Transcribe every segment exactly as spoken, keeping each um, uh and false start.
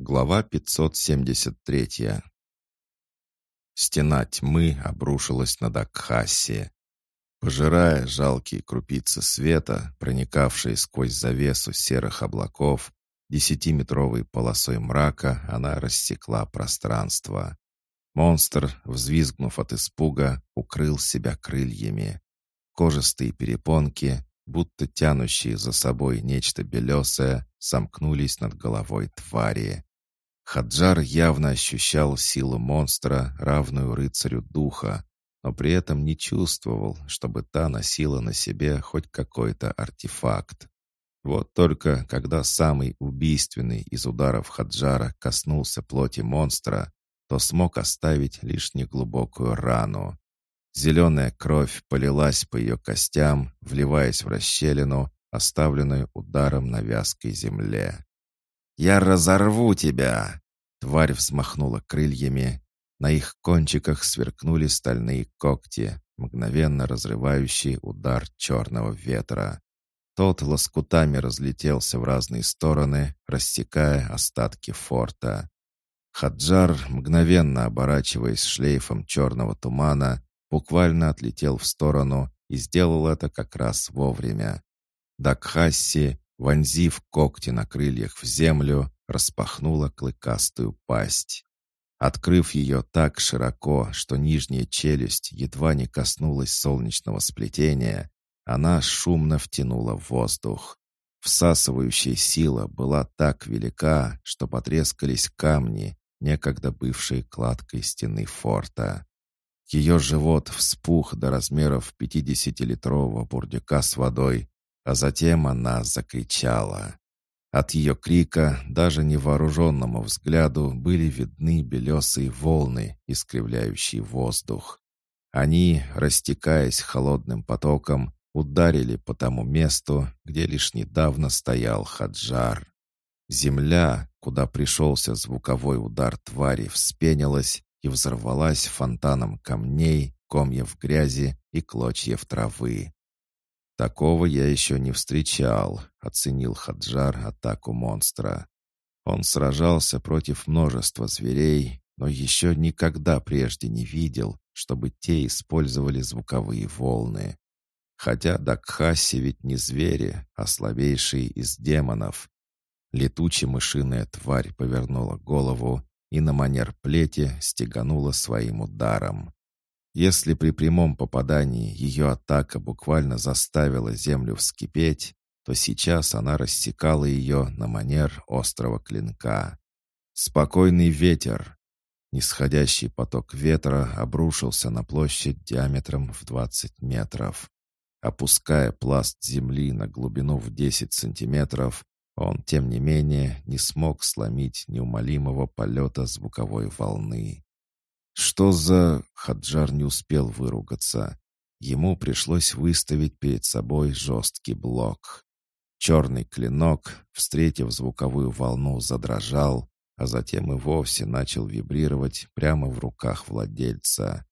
Глава пятьсот семьдесят три. Стена тьмы обрушилась над Акхаси. Пожирая жалкие крупицы света, проникавшие сквозь завесу серых облаков, десятиметровой полосой мрака она рассекла пространство. Монстр, взвизгнув от испуга, укрыл себя крыльями. Кожистые перепонки, будто тянущие за собой нечто белесое, сомкнулись над головой твари. Хаджар явно ощущал силу монстра, равную рыцарю духа, но при этом не чувствовал, чтобы та носила на себе хоть какой-то артефакт. Вот только когда самый убийственный из ударов Хаджара коснулся плоти монстра, то смог оставить лишь неглубокую рану. Зеленая кровь полилась по ее костям, вливаясь в расщелину, оставленную ударом на вязкой земле. «Я разорву тебя!» Тварь взмахнула крыльями. На их кончиках сверкнули стальные когти, мгновенно разрывающие удар черного ветра. Тот лоскутами разлетелся в разные стороны, рассекая остатки форта. Хаджар, мгновенно оборачиваясь шлейфом черного тумана, буквально отлетел в сторону и сделал это как раз вовремя. Дакхасси, вонзив когти на крыльях в землю, распахнула клыкастую пасть. Открыв ее так широко, что нижняя челюсть едва не коснулась солнечного сплетения, она шумно втянула воздух. Всасывающая сила была так велика, что потрескались камни, некогда бывшие кладкой стены форта. Ее живот вспух до размеров пятидесятилитрового бурдюка с водой, а затем она закричала. От ее крика даже невооруженному взгляду были видны белесые волны, искривляющие воздух. Они, растекаясь холодным потоком, ударили по тому месту, где лишь недавно стоял Хаджар. Земля, куда пришелся звуковой удар твари, вспенилась и взорвалась фонтаном камней, комьев грязи и клочьев травы. «Такого я еще не встречал», — оценил Хаджар атаку монстра. Он сражался против множества зверей, но еще никогда прежде не видел, чтобы те использовали звуковые волны. Хотя Дакхаси ведь не звери, а слабейшие из демонов. Летучая мышиная тварь повернула голову и на манер плети стеганула своим ударом. Если при прямом попадании ее атака буквально заставила землю вскипеть, то сейчас она рассекала ее на манер острого клинка. Спокойный ветер. Нисходящий поток ветра обрушился на площадь диаметром в двадцать метров. Опуская пласт земли на глубину в десять сантиметров, он, тем не менее, не смог сломить неумолимого полета звуковой волны. «Что за...» — Хаджар не успел выругаться. Ему пришлось выставить перед собой жесткий блок. Черный клинок, встретив звуковую волну, задрожал, а затем и вовсе начал вибрировать прямо в руках владельца.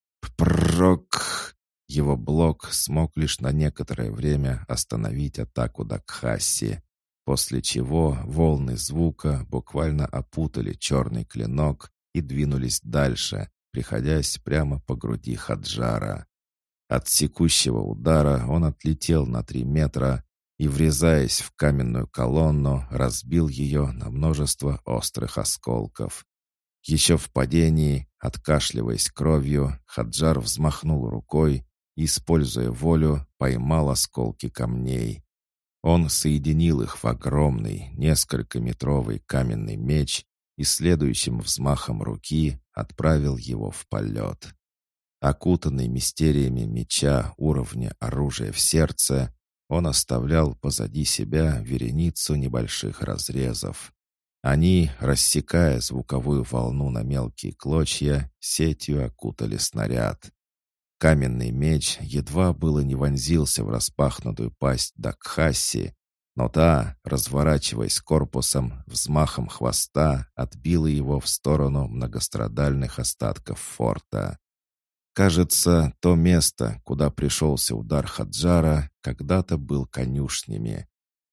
«Прок!» Его блок смог лишь на некоторое время остановить атаку Дакхаси, после чего волны звука буквально опутали черный клинок и двинулись дальше, приходясь прямо по груди Хаджара. От секущего удара он отлетел на три метра и, врезаясь в каменную колонну, разбил ее на множество острых осколков. Еще в падении, откашливаясь кровью, Хаджар взмахнул рукой и, используя волю, поймал осколки камней. Он соединил их в огромный, несколькометровый каменный меч и следующим взмахом руки отправил его в полет. Окутанный мистериями меча уровня оружия в сердце, он оставлял позади себя вереницу небольших разрезов. Они, рассекая звуковую волну на мелкие клочья, сетью окутали снаряд. Каменный меч едва было не вонзился в распахнутую пасть Дакхаси, но та, разворачиваясь корпусом, взмахом хвоста отбила его в сторону многострадальных остатков форта. Кажется, то место, куда пришелся удар Хаджара, когда-то был конюшнями.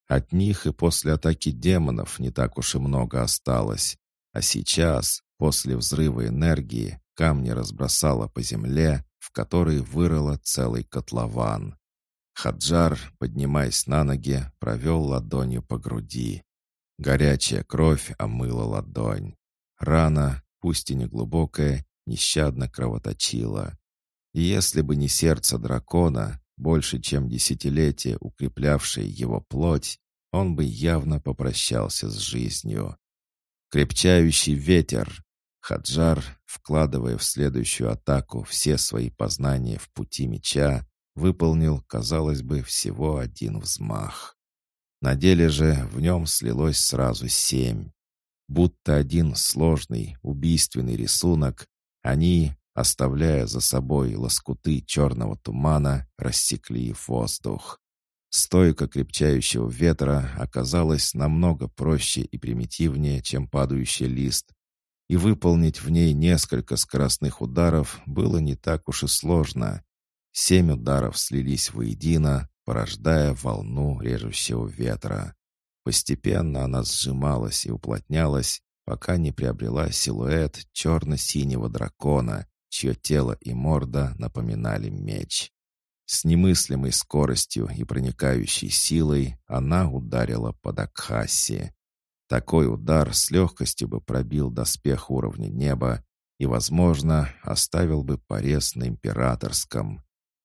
От них и после атаки демонов не так уж и много осталось. А сейчас, после взрыва энергии, камни разбросало по земле, в которой вырыло целый котлован. Хаджар, поднимаясь на ноги, провел ладонью по груди. Горячая кровь омыла ладонь. Рана, пусть и не глубокая, нещадно кровоточила. И если бы не сердце дракона, больше чем десятилетие укреплявшее его плоть, он бы явно попрощался с жизнью. Крепчающий ветер. Хаджар, вкладывая в следующую атаку все свои познания в пути меча, выполнил, казалось бы, всего один взмах. На деле же в нем слилось сразу семь. Будто один сложный, убийственный рисунок, они, оставляя за собой лоскуты черного тумана, рассекли воздух. Стойка крепчающего ветра оказалась намного проще и примитивнее, чем падающий лист, и выполнить в ней несколько скоростных ударов было не так уж и сложно. Семь ударов слились воедино, порождая волну режущего ветра. Постепенно она сжималась и уплотнялась, пока не приобрела силуэт черно-синего дракона, чье тело и морда напоминали меч. С немыслимой скоростью и проникающей силой она ударила по Дакхаси. Такой удар с легкостью бы пробил доспех уровня неба и, возможно, оставил бы порез на императорском.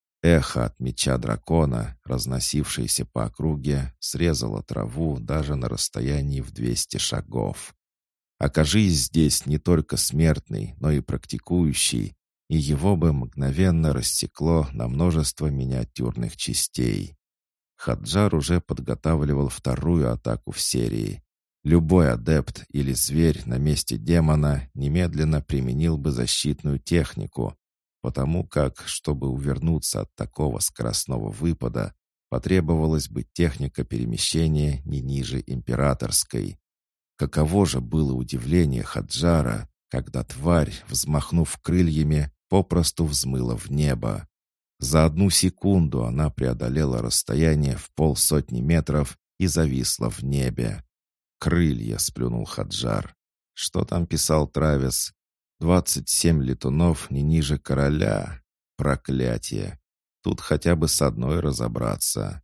Эхо от меча дракона, разносившееся по округе, срезало траву даже на расстоянии в двести шагов. Окажись здесь не только смертный, но и практикующий, и его бы мгновенно рассекло на множество миниатюрных частей. Хаджар уже подготавливал вторую атаку в серии. Любой адепт или зверь на месте демона немедленно применил бы защитную технику, потому как, чтобы увернуться от такого скоростного выпада, потребовалась бы техника перемещения не ниже императорской. Каково же было удивление Хаджара, когда тварь, взмахнув крыльями, попросту взмыла в небо. За одну секунду она преодолела расстояние в полсотни метров и зависла в небе. «Крылья!» — сплюнул Хаджар. «Что там писал Травис? Двадцать семь летунов не ниже короля. Проклятие! Тут хотя бы с одной разобраться».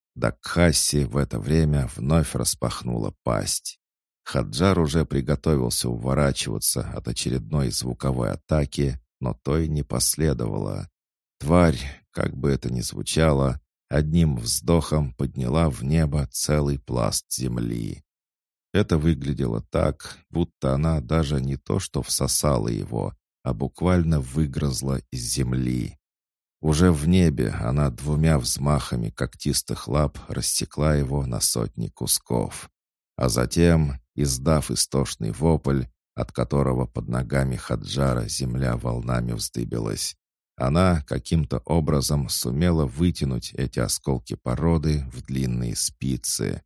Дакхаси в это время вновь распахнула пасть. Хаджар уже приготовился уворачиваться от очередной звуковой атаки, но той не последовало. Тварь, как бы это ни звучало, одним вздохом подняла в небо целый пласт земли. Это выглядело так, будто она даже не то что всосала его, а буквально выгрызла из земли. Уже в небе она двумя взмахами когтистых лап рассекла его на сотни кусков. А затем, издав истошный вопль, от которого под ногами Хаджара земля волнами вздыбилась, она каким-то образом сумела вытянуть эти осколки породы в длинные спицы.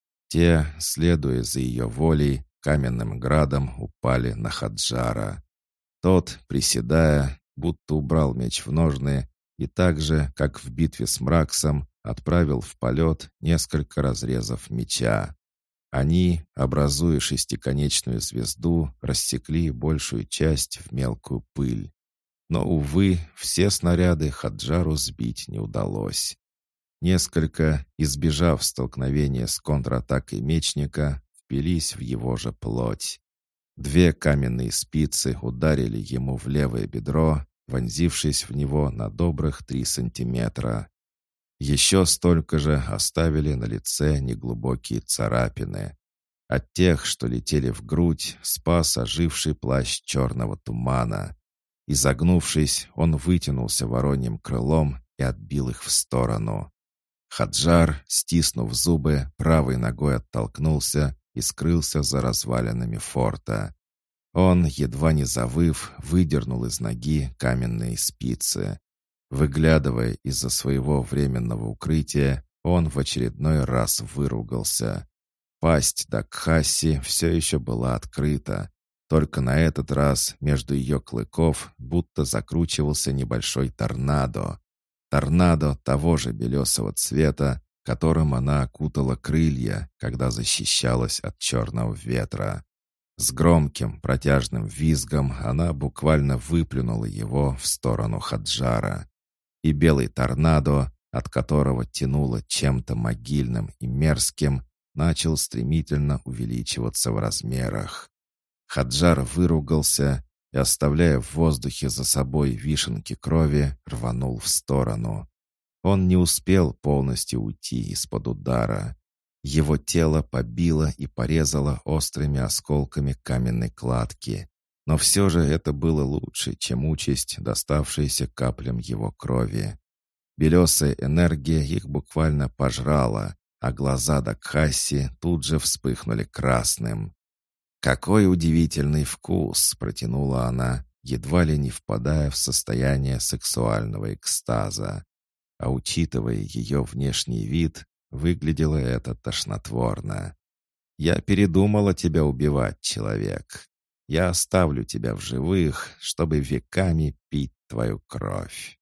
Те, следуя за ее волей, каменным градом упали на Хаджара. Тот, приседая, будто убрал меч в ножны, и так же, как в битве с Мраксом, отправил в полет несколько разрезов меча. Они, образуя шестиконечную звезду, рассекли большую часть в мелкую пыль. Но, увы, все снаряды Хаджару сбить не удалось. Несколько, избежав столкновения с контратакой мечника, впились в его же плоть. Две каменные спицы ударили ему в левое бедро, вонзившись в него на добрых три сантиметра. Еще столько же оставили на лице неглубокие царапины. От тех, что летели в грудь, спас оживший плащ черного тумана. Изогнувшись, он вытянулся вороньим крылом и отбил их в сторону. Хаджар, стиснув зубы, правой ногой оттолкнулся и скрылся за развалинами форта. Он, едва не завыв, выдернул из ноги каменные спицы. Выглядывая из-за своего временного укрытия, он в очередной раз выругался. Пасть Дакхаси все еще была открыта, только на этот раз между ее клыков будто закручивался небольшой торнадо. Торнадо того же белесого цвета, которым она окутала крылья, когда защищалась от черного ветра. С громким протяжным визгом она буквально выплюнула его в сторону Хаджара. И белый торнадо, от которого тянуло чем-то могильным и мерзким, начал стремительно увеличиваться в размерах. Хаджар выругался и, оставляя в воздухе за собой вишенки крови, рванул в сторону. Он не успел полностью уйти из-под удара. Его тело побило и порезало острыми осколками каменной кладки. Но все же это было лучше, чем участь, доставшаяся каплям его крови. Белесая энергия их буквально пожрала, а глаза Дакхаси тут же вспыхнули красным. «Какой удивительный вкус!» — протянула она, едва ли не впадая в состояние сексуального экстаза. А учитывая ее внешний вид, выглядело это тошнотворно. «Я передумала тебя убивать, человек. Я оставлю тебя в живых, чтобы веками пить твою кровь».